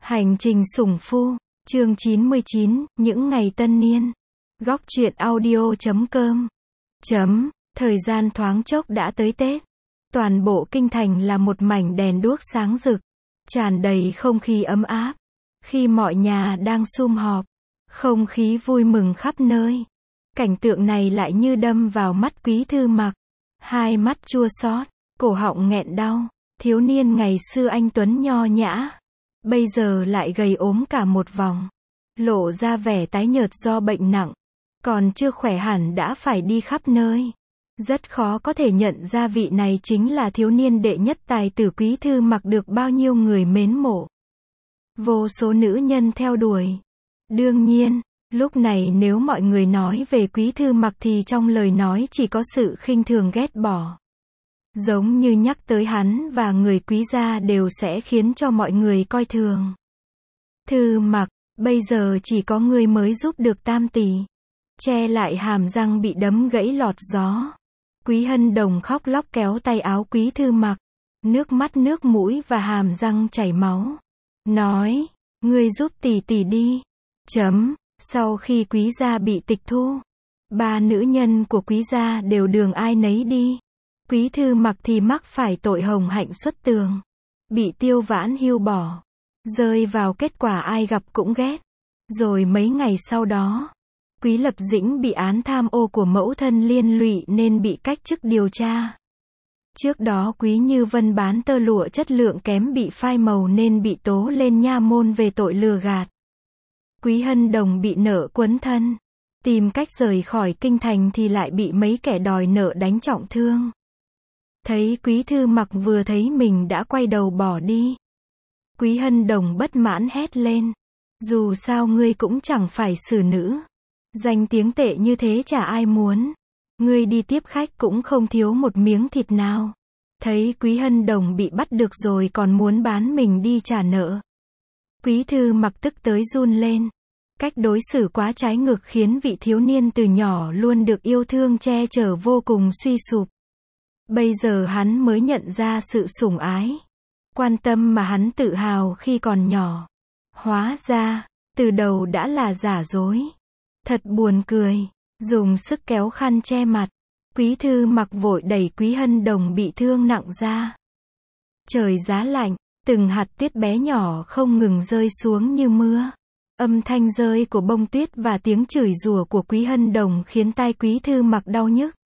Hành trình sủng phu, chương 99, những ngày tân niên. Góc truyện audio.com. Thời gian thoáng chốc đã tới Tết. Toàn bộ kinh thành là một mảnh đèn đuốc sáng rực, tràn đầy không khí ấm áp. Khi mọi nhà đang sum họp, không khí vui mừng khắp nơi. Cảnh tượng này lại như đâm vào mắt Quý Thư Mặc. Hai mắt chua xót, cổ họng nghẹn đau. Thiếu niên ngày xưa anh tuấn nho nhã, bây giờ lại gầy ốm cả một vòng, lộ ra vẻ tái nhợt do bệnh nặng, còn chưa khỏe hẳn đã phải đi khắp nơi. Rất khó có thể nhận ra vị này chính là thiếu niên đệ nhất tài tử Quý Thư Mặc được bao nhiêu người mến mộ, vô số nữ nhân theo đuổi. Đương nhiên, lúc này nếu mọi người nói về Quý Thư Mặc thì trong lời nói chỉ có sự khinh thường ghét bỏ. Giống như nhắc tới hắn và người Quý gia đều sẽ khiến cho mọi người coi thường. Thư Mặc, bây giờ chỉ có ngươi mới giúp được tam tỷ. Che lại hàm răng bị đấm gãy lọt gió. Quý Hân Đồng khóc lóc kéo tay áo Quý Thư Mặc, nước mắt nước mũi và hàm răng chảy máu. Nói, ngươi giúp tỷ tỷ đi. Sau khi Quý gia bị tịch thu, ba nữ nhân của Quý gia đều đường ai nấy đi. Quý Thư Mặc thì mắc phải tội hồng hạnh xuất tường, bị Tiêu Vãn hưu bỏ, rơi vào kết quả ai gặp cũng ghét. Rồi mấy ngày sau đó, Quý Lập Dĩnh bị án tham ô của mẫu thân liên lụy nên bị cách chức điều tra. Trước đó Quý Như Vân bán tơ lụa chất lượng kém bị phai màu nên bị tố lên nha môn về tội lừa gạt. Quý Hân Đồng bị nợ quấn thân, tìm cách rời khỏi kinh thành thì lại bị mấy kẻ đòi nợ đánh trọng thương. Thấy Quý Thư Mặc vừa thấy mình đã quay đầu bỏ đi, Quý Hân Đồng bất mãn hét lên, dù sao ngươi cũng chẳng phải xử nữ, danh tiếng tệ như thế chả ai muốn, ngươi đi tiếp khách cũng không thiếu một miếng thịt nào. Thấy Quý Hân Đồng bị bắt được rồi còn muốn bán mình đi trả nợ, Quý Thư Mặc tức tới run lên. Cách đối xử quá trái ngược khiến vị thiếu niên từ nhỏ luôn được yêu thương che chở vô cùng suy sụp. Bây giờ hắn mới nhận ra sự sủng ái, quan tâm mà hắn tự hào khi còn nhỏ, hóa ra, từ đầu đã là giả dối. Thật buồn cười. Dùng sức kéo khăn che mặt, Quý Thư Mặc vội đẩy Quý Hân Đồng bị thương nặng ra. Trời giá lạnh, từng hạt tuyết bé nhỏ không ngừng rơi xuống như mưa. Âm thanh rơi của bông tuyết và tiếng chửi rủa của Quý Hân Đồng khiến tai Quý Thư Mặc đau nhức.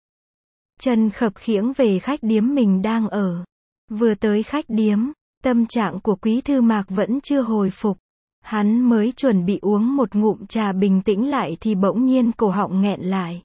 Chân khập khiễng về khách điếm mình đang ở. Vừa tới khách điếm, tâm trạng của Quý Thư Mặc vẫn chưa hồi phục. Hắn mới chuẩn bị uống một ngụm trà bình tĩnh lại thì bỗng nhiên cổ họng nghẹn lại.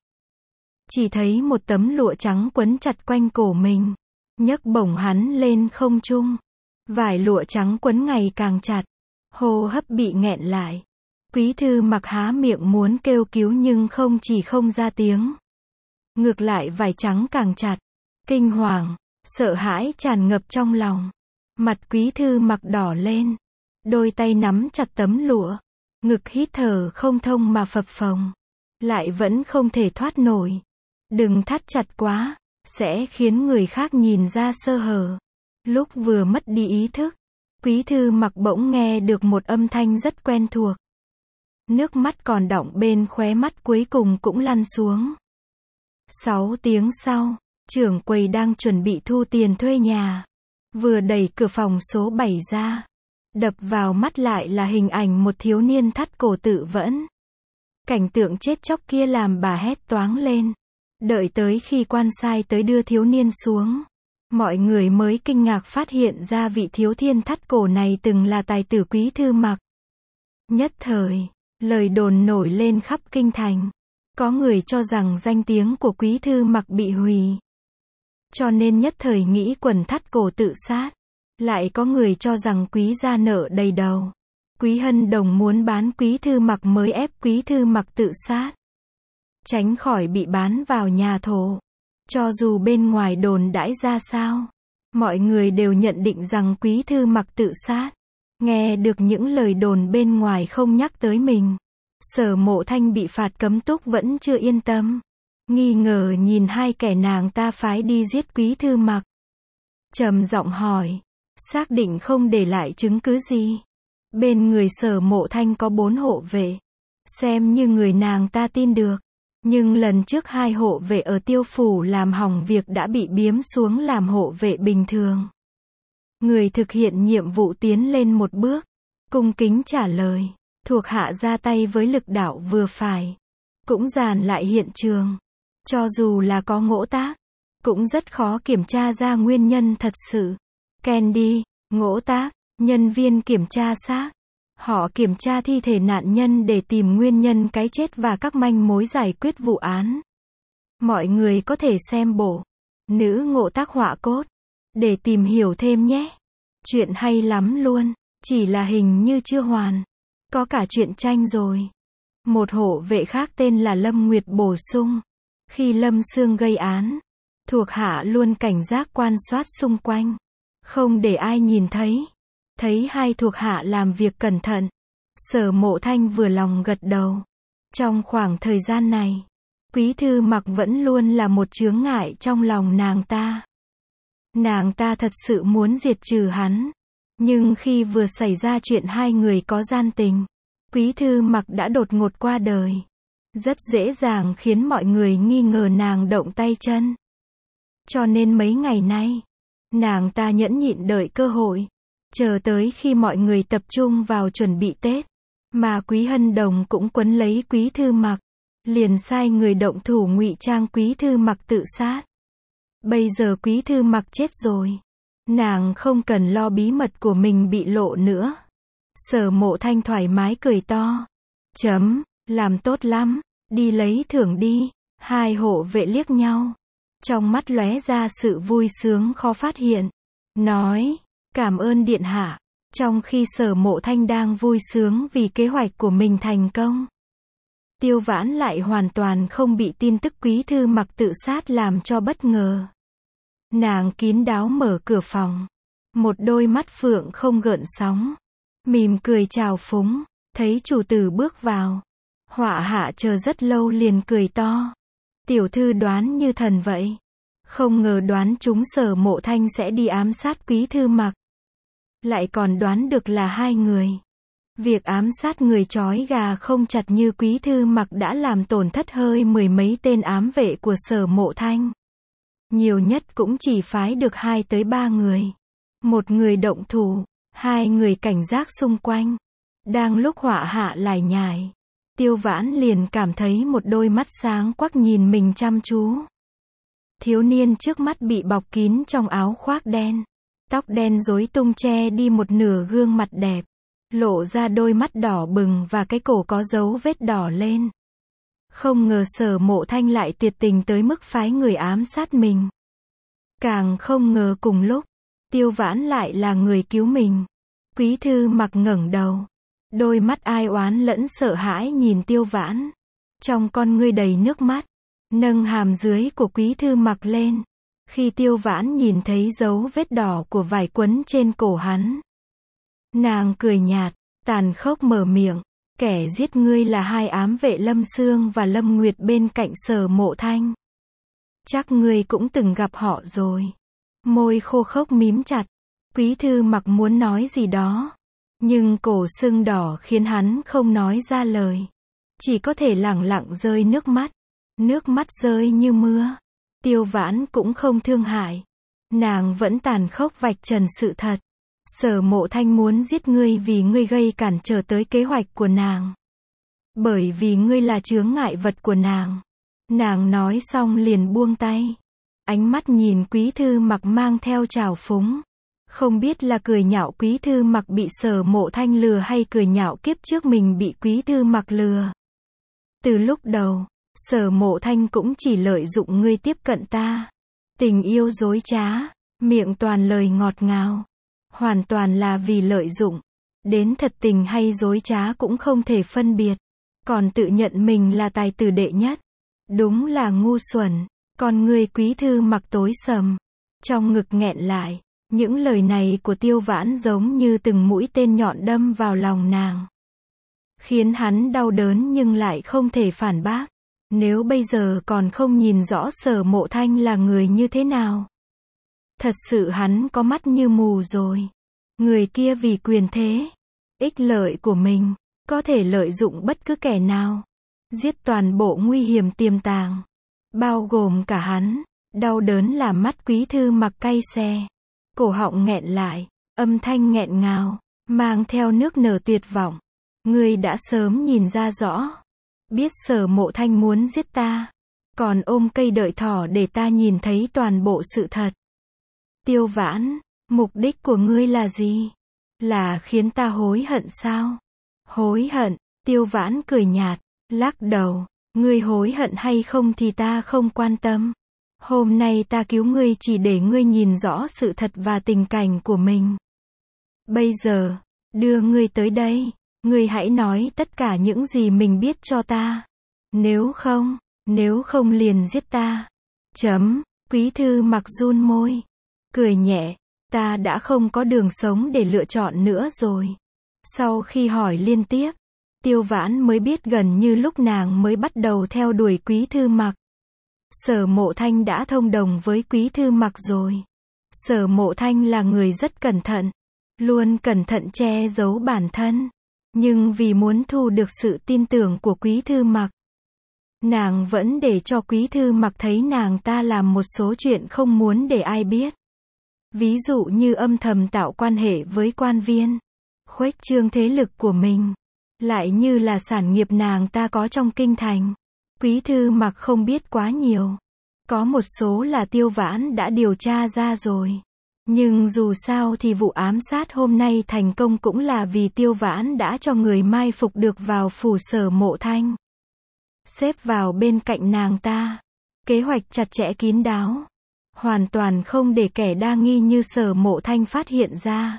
Chỉ thấy một tấm lụa trắng quấn chặt quanh cổ mình, nhấc bổng hắn lên không trung. Vải lụa trắng quấn ngày càng chặt, hô hấp bị nghẹn lại. Quý Thư Mặc há miệng muốn kêu cứu nhưng không ra tiếng. Ngược lại vải trắng càng chặt. Kinh hoàng, sợ hãi tràn ngập trong lòng. Mặt Quý Thư Mặc đỏ lên. Đôi tay nắm chặt tấm lụa. Ngực hít thở không thông mà phập phồng. Lại vẫn không thể thoát nổi. Đừng thắt chặt quá, sẽ khiến người khác nhìn ra sơ hở. Lúc vừa mất đi ý thức, Quý Thư Mặc bỗng nghe được một âm thanh rất quen thuộc. Nước mắt còn đọng bên khóe mắt cuối cùng cũng lăn xuống. 6 tiếng sau, trưởng quầy đang chuẩn bị thu tiền thuê nhà. Vừa đẩy cửa phòng số 7 ra, đập vào mắt lại là hình ảnh một thiếu niên thắt cổ tự vẫn. Cảnh tượng chết chóc kia làm bà hét toáng lên. Đợi tới khi quan sai tới đưa thiếu niên xuống, mọi người mới kinh ngạc phát hiện ra vị thiếu thiên thắt cổ này từng là tài tử Quý Thư Mặc. Nhất thời, lời đồn nổi lên khắp kinh thành. Có người cho rằng danh tiếng của Quý Thư Mặc bị hủy, cho nên nhất thời nghĩ quần thắt cổ tự sát. Lại có người cho rằng Quý gia nợ đầy đầu, Quý Hân Đồng muốn bán Quý Thư Mặc mới ép Quý Thư Mặc tự sát, tránh khỏi bị bán vào nhà thổ. Cho dù bên ngoài đồn đãi ra sao, mọi người đều nhận định rằng Quý Thư Mặc tự sát. Nghe được những lời đồn bên ngoài không nhắc tới mình, Sở Mộ Thanh bị phạt cấm túc vẫn chưa yên tâm. Nghi ngờ nhìn hai kẻ nàng ta phái đi giết Quý Thư Mặc. Trầm giọng hỏi, xác định không để lại chứng cứ gì? Bên người Sở Mộ Thanh có 4 hộ vệ. Xem như người nàng ta tin được. Nhưng lần trước 2 hộ vệ ở Tiêu Phủ làm hỏng việc đã bị biếm xuống làm hộ vệ bình thường. Người thực hiện nhiệm vụ tiến lên một bước, cung kính trả lời, thuộc hạ ra tay với lực đạo vừa phải, cũng dàn lại hiện trường. Cho dù là có ngỗ tác, cũng rất khó kiểm tra ra nguyên nhân thật sự. Candy, ngỗ tác, nhân viên kiểm tra xác. Họ kiểm tra thi thể nạn nhân để tìm nguyên nhân cái chết và các manh mối giải quyết vụ án. Mọi người có thể xem bộ Nữ ngộ tác họa cốt để tìm hiểu thêm nhé. Chuyện hay lắm luôn, chỉ là hình như chưa hoàn. Có cả truyện tranh rồi. Một hộ vệ khác tên là Lâm Nguyệt bổ sung. Khi Lâm Sương gây án, thuộc hạ luôn cảnh giác quan sát xung quanh, không để ai nhìn thấy. Thấy 2 thuộc hạ làm việc cẩn thận, Sở Mộ Thanh vừa lòng gật đầu. Trong khoảng thời gian này, Quý Thư Mặc vẫn luôn là một chướng ngại trong lòng nàng ta. Nàng ta thật sự muốn diệt trừ hắn. Nhưng khi vừa xảy ra chuyện 2 người có gian tình, Quý Thư Mặc đã đột ngột qua đời. Rất dễ dàng khiến mọi người nghi ngờ nàng động tay chân. Cho nên mấy ngày nay, nàng ta nhẫn nhịn đợi cơ hội. Chờ tới khi mọi người tập trung vào chuẩn bị Tết, mà Quý Hân Đồng cũng quấn lấy Quý Thư Mặc, liền sai người động thủ ngụy trang Quý Thư Mặc tự sát. Bây giờ Quý Thư Mặc chết rồi, nàng không cần lo bí mật của mình bị lộ nữa. Sở Mộ Thanh thoải mái cười to. Làm tốt lắm, đi lấy thưởng đi. 2 hộ vệ liếc nhau, trong mắt lóe ra sự vui sướng khó phát hiện. Nói, cảm ơn điện hạ. Trong khi Sở Mộ Thanh đang vui sướng vì kế hoạch của mình thành công, Tiêu Vãn lại hoàn toàn không bị tin tức Quý Thư Mặc tự sát làm cho bất ngờ. Nàng kín đáo mở cửa phòng, một đôi mắt phượng không gợn sóng, mỉm cười chào phúng. Thấy chủ tử bước vào, họa hạ chờ rất lâu liền cười to. Tiểu thư đoán như thần vậy. Không ngờ đoán chúng Sở Mộ Thanh sẽ đi ám sát Quý Thư Mặc. Lại còn đoán được là 2 người. Việc ám sát người trói gà không chặt như Quý Thư Mặc đã làm tổn thất hơi 10 mấy tên ám vệ của Sở Mộ Thanh. Nhiều nhất cũng chỉ phái được 2 tới 3 người. 1 người động thủ, 2 người cảnh giác xung quanh. Đang lúc họa hạ lải nhải, Tiêu Vãn liền cảm thấy một đôi mắt sáng quắc nhìn mình chăm chú. Thiếu niên trước mắt bị bọc kín trong áo khoác đen, tóc đen rối tung che đi một nửa gương mặt đẹp, lộ ra đôi mắt đỏ bừng và cái cổ có dấu vết đỏ lên. Không ngờ Sở Mộ Thanh lại tuyệt tình tới mức phái người ám sát mình. Càng không ngờ cùng lúc, Tiêu Vãn lại là người cứu mình. Quý Thư Mặc ngẩng đầu, đôi mắt ai oán lẫn sợ hãi nhìn Tiêu Vãn, trong con ngươi đầy nước mắt, nâng hàm dưới của Quý Thư Mặc lên. Khi Tiêu Vãn nhìn thấy dấu vết đỏ của vải quấn trên cổ hắn, nàng cười nhạt, tàn khốc mở miệng, kẻ giết ngươi là 2 ám vệ Lâm Sương và Lâm Nguyệt bên cạnh Sở Mộ Thanh. Chắc ngươi cũng từng gặp họ rồi. Môi khô khốc mím chặt, Quý Thư Mặc muốn nói gì đó, nhưng cổ sưng đỏ khiến hắn không nói ra lời. Chỉ có thể lẳng lặng rơi nước mắt. Nước mắt rơi như mưa. Tiêu Vãn cũng không thương hại. Nàng vẫn tàn khốc vạch trần sự thật. Sở Mộ Thanh muốn giết ngươi vì ngươi gây cản trở tới kế hoạch của nàng. Bởi vì ngươi là chướng ngại vật của nàng. Nàng nói xong liền buông tay. Ánh mắt nhìn Quý Thư Mặc mang theo trào phúng. Không biết là cười nhạo Quý Thư Mặc bị Sở Mộ Thanh lừa hay cười nhạo kiếp trước mình bị Quý Thư Mặc lừa. Từ lúc đầu, Sở Mộ Thanh cũng chỉ lợi dụng ngươi tiếp cận ta. Tình yêu dối trá, miệng toàn lời ngọt ngào. Hoàn toàn là vì lợi dụng. Đến thật tình hay dối trá cũng không thể phân biệt. Còn tự nhận mình là tài tử đệ nhất. Đúng là ngu xuẩn. Con ngươi Quý Thư Mặc tối sầm, trong ngực nghẹn lại. Những lời này của Tiêu Vãn giống như từng mũi tên nhọn đâm vào lòng nàng, khiến hắn đau đớn nhưng lại không thể phản bác. Nếu bây giờ còn không nhìn rõ Sở Mộ Thanh là người như thế nào, thật sự hắn có mắt như mù rồi. Người kia vì quyền thế, Ích lợi của mình, có thể lợi dụng bất cứ kẻ nào. Giết toàn bộ nguy hiểm tiềm tàng, bao gồm cả hắn. Đau đớn làm mắt Quý Thư Mặc cay xè. Cổ họng nghẹn lại, âm thanh nghẹn ngào, mang theo nước nở tuyệt vọng. Ngươi đã sớm nhìn ra rõ. Biết Sở Mộ Thanh muốn giết ta. Còn ôm cây đợi thỏ để ta nhìn thấy toàn bộ sự thật. Tiêu Vãn, mục đích của ngươi là gì? Là khiến ta hối hận sao? Hối hận, Tiêu Vãn cười nhạt, lắc đầu. Ngươi hối hận hay không thì ta không quan tâm. Hôm nay ta cứu ngươi chỉ để ngươi nhìn rõ sự thật và tình cảnh của mình. Bây giờ, đưa ngươi tới đây, ngươi hãy nói tất cả những gì mình biết cho ta. Nếu không liền giết ta. Quý Thư Mặc run môi, cười nhẹ, ta đã không có đường sống để lựa chọn nữa rồi. Sau khi hỏi liên tiếp, Tiêu Vãn mới biết gần như lúc nàng mới bắt đầu theo đuổi Quý Thư Mặc. Sở Mộ Thanh đã thông đồng với Quý Thư Mặc rồi. Sở Mộ Thanh là người rất cẩn thận, luôn cẩn thận che giấu bản thân. Nhưng vì muốn thu được sự tin tưởng của Quý Thư Mặc, nàng vẫn để cho Quý Thư Mặc thấy nàng ta làm một số chuyện không muốn để ai biết. Ví dụ như âm thầm tạo quan hệ với quan viên, khuếch trương thế lực của mình, lại như là sản nghiệp nàng ta có trong kinh thành. Quý Thư Mặc không biết quá nhiều. Có một số là Tiêu Vãn đã điều tra ra rồi. Nhưng dù sao thì vụ ám sát hôm nay thành công cũng là vì Tiêu Vãn đã cho người mai phục được vào phủ Sở Mộ Thanh. Xếp vào bên cạnh nàng ta. Kế hoạch chặt chẽ kín đáo. Hoàn toàn không để kẻ đa nghi như Sở Mộ Thanh phát hiện ra.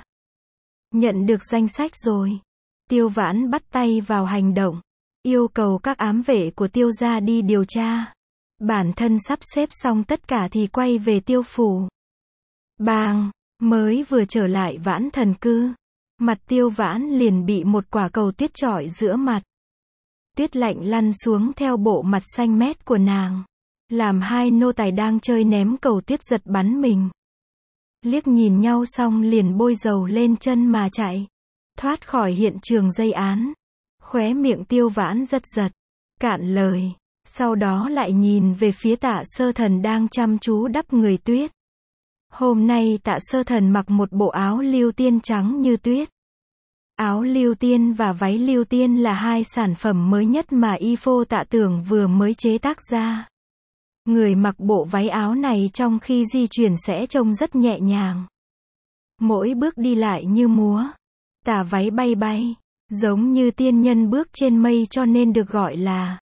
Nhận được danh sách rồi. Tiêu Vãn bắt tay vào hành động. Yêu cầu các ám vệ của Tiêu gia đi điều tra. Bản thân sắp xếp xong tất cả thì quay về Tiêu phủ. Bang, mới vừa trở lại Vãn Thần Cư. Mặt Tiêu Vãn liền bị một quả cầu tuyết chọi giữa mặt. Tuyết lạnh lăn xuống theo bộ mặt xanh mét của nàng. Làm hai nô tài đang chơi ném cầu tuyết giật bắn mình. Liếc nhìn nhau xong liền bôi dầu lên chân mà chạy. Thoát khỏi hiện trường gây án. Khóe miệng Tiêu Vãn giật giật. Cạn lời. Sau đó lại nhìn về phía Tạ Sơ Thần đang chăm chú đắp người tuyết. Hôm nay Tạ Sơ Thần mặc một bộ áo lưu tiên trắng như tuyết. Áo lưu tiên và váy lưu tiên là hai sản phẩm mới nhất mà y phô Tạ Tưởng vừa mới chế tác ra. Người mặc bộ váy áo này trong khi di chuyển sẽ trông rất nhẹ nhàng. Mỗi bước đi lại như múa. Tà váy bay bay, giống như tiên nhân bước trên mây cho nên được gọi là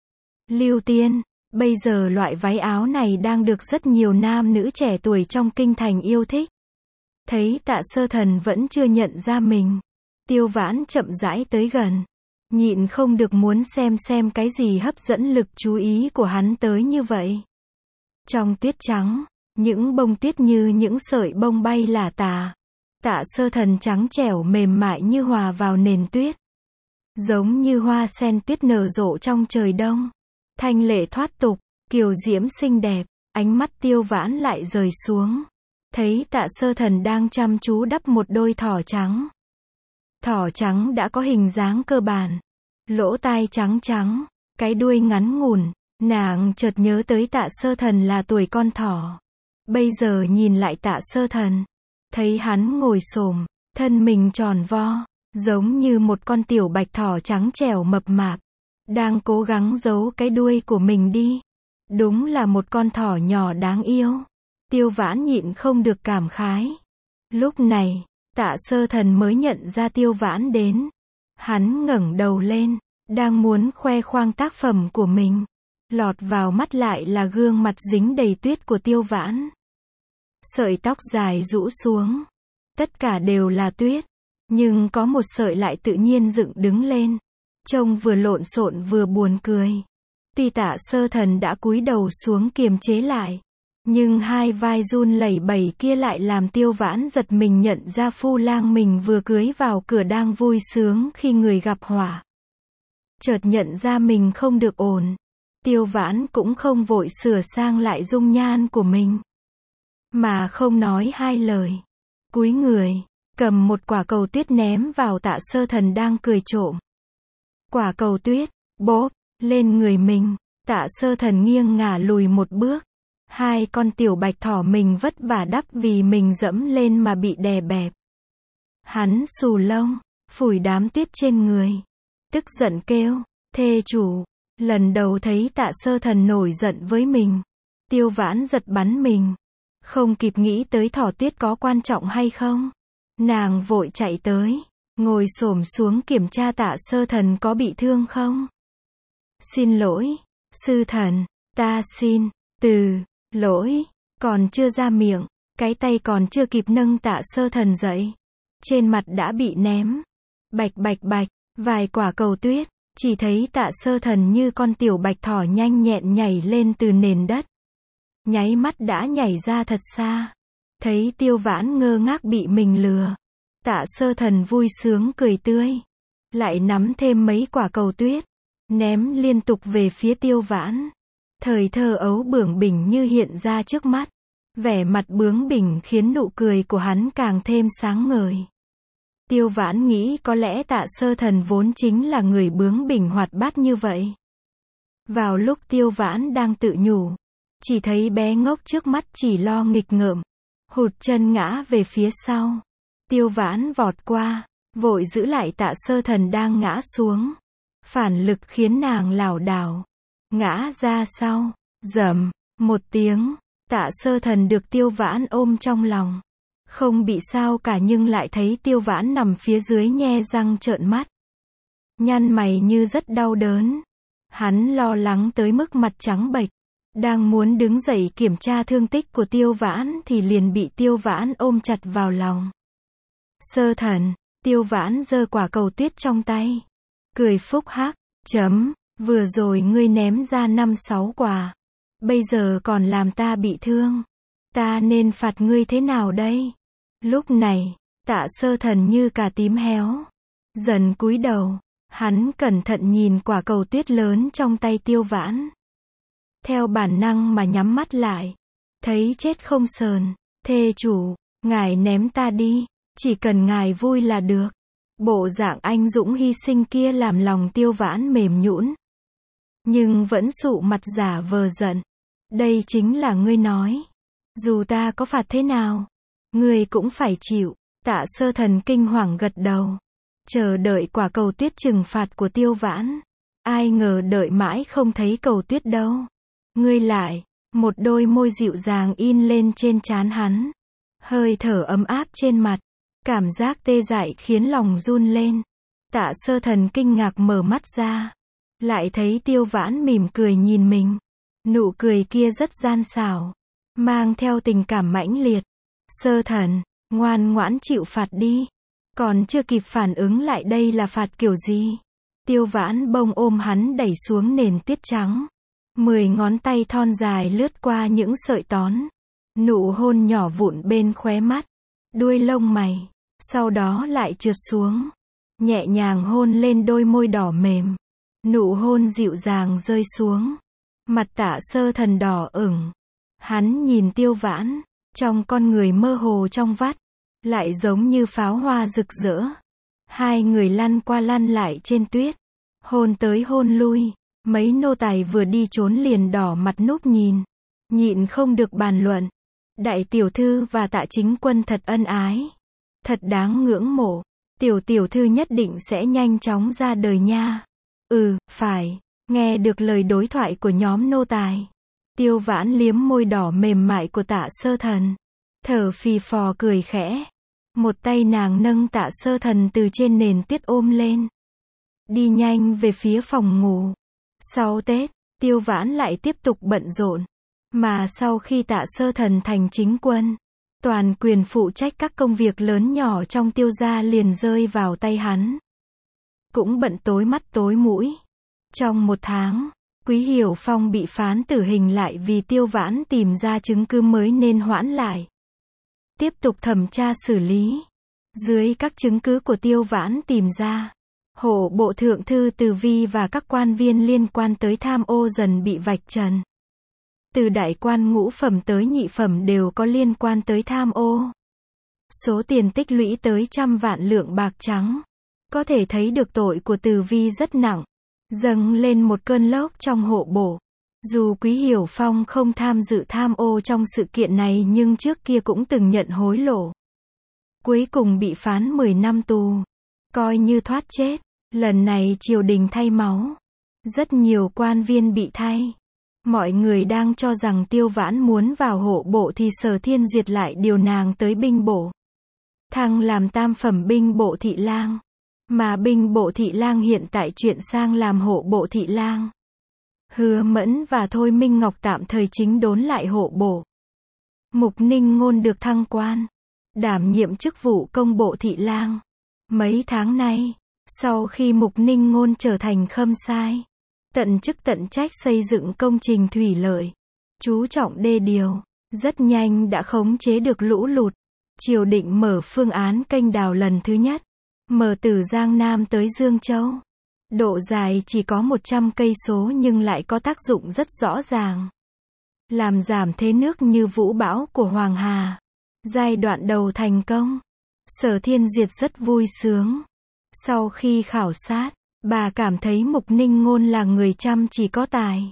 lưu tiên. Bây giờ loại váy áo này đang được rất nhiều nam nữ trẻ tuổi trong kinh thành yêu thích. Thấy Tạ Sơ Thần vẫn chưa nhận ra mình, Tiêu Vãn chậm rãi tới gần. Nhịn không được muốn xem cái gì hấp dẫn lực chú ý của hắn tới như vậy. Trong tuyết trắng, những bông tuyết như những sợi bông bay lả tả. Tạ Sơ Thần trắng trẻo mềm mại như hòa vào nền tuyết. Giống như hoa sen tuyết nở rộ trong trời đông. Thanh lệ thoát tục, kiều diễm xinh đẹp, ánh mắt Tiêu Vãn lại rời xuống. Thấy Tạ Sơ Thần đang chăm chú đắp một đôi thỏ trắng. Thỏ trắng đã có hình dáng cơ bản. Lỗ tai trắng trắng, cái đuôi ngắn ngủn. Nàng chợt nhớ tới Tạ Sơ Thần là tuổi con thỏ. Bây giờ nhìn lại Tạ Sơ Thần, thấy hắn ngồi xổm, thân mình tròn vo, giống như một con tiểu bạch thỏ trắng trẻo mập mạp, đang cố gắng giấu cái đuôi của mình đi. Đúng là một con thỏ nhỏ đáng yêu. Tiêu Vãn nhịn không được cảm khái. Lúc này, Tạ Sơ Thần mới nhận ra Tiêu Vãn đến. Hắn ngẩng đầu lên, đang muốn khoe khoang tác phẩm của mình. Lọt vào mắt lại là gương mặt dính đầy tuyết của Tiêu Vãn. Sợi tóc dài rũ xuống. Tất cả đều là tuyết. Nhưng có một sợi lại tự nhiên dựng đứng lên. Trông vừa lộn xộn vừa buồn cười. Tuy Tạ Sơ Thần đã cúi đầu xuống kiềm chế lại. Nhưng hai vai run lẩy bẩy kia lại làm Tiêu Vãn giật mình nhận ra phu lang mình vừa cưới vào cửa đang vui sướng khi người gặp họa. Chợt nhận ra mình không được ổn. Tiêu Vãn cũng không vội sửa sang lại dung nhan của mình. Mà không nói hai lời. Cúi người, cầm một quả cầu tuyết ném vào Tạ Sơ Thần đang cười trộm. Quả cầu tuyết, bốp, lên người mình, Tạ Sơ Thần nghiêng ngả lùi một bước. Hai con tiểu bạch thỏ mình vất vả đắp vì mình dẫm lên mà bị đè bẹp. Hắn xù lông, phủi đám tuyết trên người. Tức giận kêu, thê chủ. Lần đầu thấy Tạ Sơ Thần nổi giận với mình. Tiêu Vãn giật bắn mình. Không kịp nghĩ tới thỏ tuyết có quan trọng hay không. Nàng vội chạy tới, ngồi xổm xuống kiểm tra Tạ Sơ Thần có bị thương không. Xin lỗi, sư thần, ta xin, lỗi, còn chưa ra miệng, cái tay còn chưa kịp nâng Tạ Sơ Thần dậy. Trên mặt đã bị ném. Bạch bạch bạch, vài quả cầu tuyết, chỉ thấy Tạ Sơ Thần như con tiểu bạch thỏ nhanh nhẹn nhảy lên từ nền đất. Nháy mắt đã nhảy ra thật xa. Thấy Tiêu Vãn ngơ ngác bị mình lừa. Tạ Sơ Thần vui sướng cười tươi. Lại nắm thêm mấy quả cầu tuyết. Ném liên tục về phía Tiêu Vãn. Thời thơ ấu bướng bỉnh như hiện ra trước mắt. Vẻ mặt bướng bỉnh khiến nụ cười của hắn càng thêm sáng ngời. Tiêu Vãn nghĩ có lẽ Tạ Sơ Thần vốn chính là người bướng bỉnh hoạt bát như vậy. Vào lúc Tiêu Vãn đang tự nhủ, chỉ thấy bé ngốc trước mắt chỉ lo nghịch ngợm, hụt chân ngã về phía sau. Tiêu Vãn vọt qua, vội giữ lại Tạ Sơ Thần đang ngã xuống. Phản lực khiến nàng lảo đảo, ngã ra sau, rầm, một tiếng, Tạ Sơ Thần được Tiêu Vãn ôm trong lòng. Không bị sao cả nhưng lại thấy Tiêu Vãn nằm phía dưới nhe răng trợn mắt. Nhăn mày như rất đau đớn. Hắn lo lắng tới mức mặt trắng bệch. Đang muốn đứng dậy kiểm tra thương tích của Tiêu Vãn thì liền bị Tiêu Vãn ôm chặt vào lòng. Sơ Thần, Tiêu Vãn giơ quả cầu tuyết trong tay. Cười phúc hắc, vừa rồi ngươi ném ra 5-6 quả. Bây giờ còn làm ta bị thương. Ta nên phạt ngươi thế nào đây? Lúc này, Tạ Sơ Thần như cà tím héo. Dần cúi đầu, hắn cẩn thận nhìn quả cầu tuyết lớn trong tay Tiêu Vãn. Theo bản năng mà nhắm mắt lại. Thấy chết không sờn. Thê chủ, ngài ném ta đi. Chỉ cần ngài vui là được. Bộ dạng anh dũng hy sinh kia làm lòng Tiêu Vãn mềm nhũn. Nhưng vẫn sụ mặt giả vờ giận. Đây chính là ngươi nói. Dù ta có phạt thế nào, ngươi cũng phải chịu. Tạ Sơ Thần kinh hoàng gật đầu. Chờ đợi quả cầu tuyết trừng phạt của Tiêu Vãn. Ai ngờ đợi mãi không thấy cầu tuyết đâu. Ngươi lại, một đôi môi dịu dàng in lên trên trán hắn. Hơi thở ấm áp trên mặt. Cảm giác tê dại khiến lòng run lên. Tạ Sơ Thần kinh ngạc mở mắt ra. Lại thấy Tiêu Vãn mỉm cười nhìn mình. Nụ cười kia rất gian xảo. Mang theo tình cảm mãnh liệt. Sơ Thần, ngoan ngoãn chịu phạt đi. Còn chưa kịp phản ứng lại đây là phạt kiểu gì. Tiêu Vãn bông ôm hắn đẩy xuống nền tuyết trắng. 10 ngón tay thon dài lướt qua những sợi tón. Nụ hôn nhỏ vụn bên khóe mắt. Đuôi lông mày. Sau đó lại trượt xuống. Nhẹ nhàng hôn lên đôi môi đỏ mềm. Nụ hôn dịu dàng rơi xuống. Mặt Tạ Sơ Thần đỏ ửng. Hắn nhìn Tiêu Vãn. Trong con người mơ hồ trong vắt. Lại giống như pháo hoa rực rỡ. Hai người lăn qua lăn lại trên tuyết. Hôn tới hôn lui. Mấy nô tài vừa đi trốn liền đỏ mặt núp nhìn. Nhịn không được bàn luận. Đại tiểu thư và Tạ chính quân thật ân ái. Thật đáng ngưỡng mộ. Tiểu thư nhất định sẽ nhanh chóng ra đời nha. Phải. Nghe được lời đối thoại của nhóm nô tài. Tiêu Vãn liếm môi đỏ mềm mại của Tạ Sơ Thần. Thở phì phò cười khẽ. Một tay nàng nâng Tạ Sơ Thần từ trên nền tuyết ôm lên. Đi nhanh về phía phòng ngủ. Sau Tết, Tiêu Vãn lại tiếp tục bận rộn. Mà sau khi Tạ Sơ Thần thành chính quân, toàn quyền phụ trách các công việc lớn nhỏ trong Tiêu gia liền rơi vào tay hắn. Cũng bận tối mắt tối mũi. Trong 1 tháng, Quý Hiểu Phong bị phán tử hình lại vì Tiêu Vãn tìm ra chứng cứ mới nên hoãn lại. Tiếp tục thẩm tra xử lý. Dưới các chứng cứ của Tiêu Vãn tìm ra, hộ bộ thượng thư Từ Vi và các quan viên liên quan tới tham ô dần bị vạch trần. Từ đại quan ngũ phẩm tới nhị phẩm đều có liên quan tới tham ô. Số tiền tích lũy tới 100 vạn lượng bạc trắng. Có thể thấy được tội của Từ Vi rất nặng. Dâng lên một cơn lốc trong hộ bộ. Dù Quý Hiểu Phong không tham dự tham ô trong sự kiện này nhưng trước kia cũng từng nhận hối lộ. Cuối cùng bị phán 10 năm tù. Coi như thoát chết. Lần này triều đình thay máu. Rất nhiều quan viên bị thay. Mọi người đang cho rằng Tiêu Vãn muốn vào hộ bộ thì Sở Thiên Duyệt lại điều nàng tới binh bộ. Thăng làm tam phẩm binh bộ thị lang. Mà binh bộ thị lang hiện tại chuyển sang làm hộ bộ thị lang. Hứa Mẫn và Thôi Minh Ngọc tạm thời chính đốn lại hộ bộ. Mục Ninh Ngôn được thăng quan, đảm nhiệm chức vụ công bộ thị lang. Mấy tháng nay, sau khi Mục Ninh Ngôn trở thành khâm sai, tận chức tận trách xây dựng công trình thủy lợi, chú trọng đê điều, rất nhanh đã khống chế được lũ lụt. Triều định mở phương án kênh đào lần thứ nhất, mở từ Giang Nam tới Dương Châu. Độ dài chỉ có 100 cây số nhưng lại có tác dụng rất rõ ràng. Làm giảm thế nước như vũ bão của Hoàng Hà. Giai đoạn đầu thành công. Sở Thiên Duyệt rất vui sướng. Sau khi khảo sát, bà cảm thấy Mục Ninh Ngôn là người chăm chỉ có tài.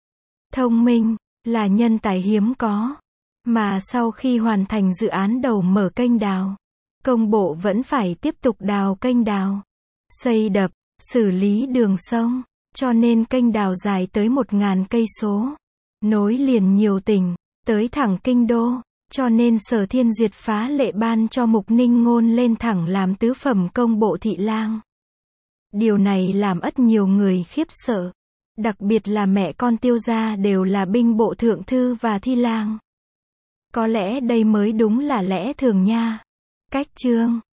Thông minh, là nhân tài hiếm có. Mà sau khi hoàn thành dự án đầu mở kênh đào, công bộ vẫn phải tiếp tục đào kênh đào, xây đập, xử lý đường sông, cho nên kênh đào dài tới 1000 cây số, nối liền nhiều tỉnh, tới thẳng kinh đô, cho nên Sở Thiên Duyệt phá lệ ban cho Mục Ninh Ngôn lên thẳng làm tứ phẩm công bộ thị lang. Điều này làm ất nhiều người khiếp sợ, đặc biệt là mẹ con Tiêu gia đều là binh bộ thượng thư và thi lang. Có lẽ đây mới đúng là lẽ thường nha. Cách chương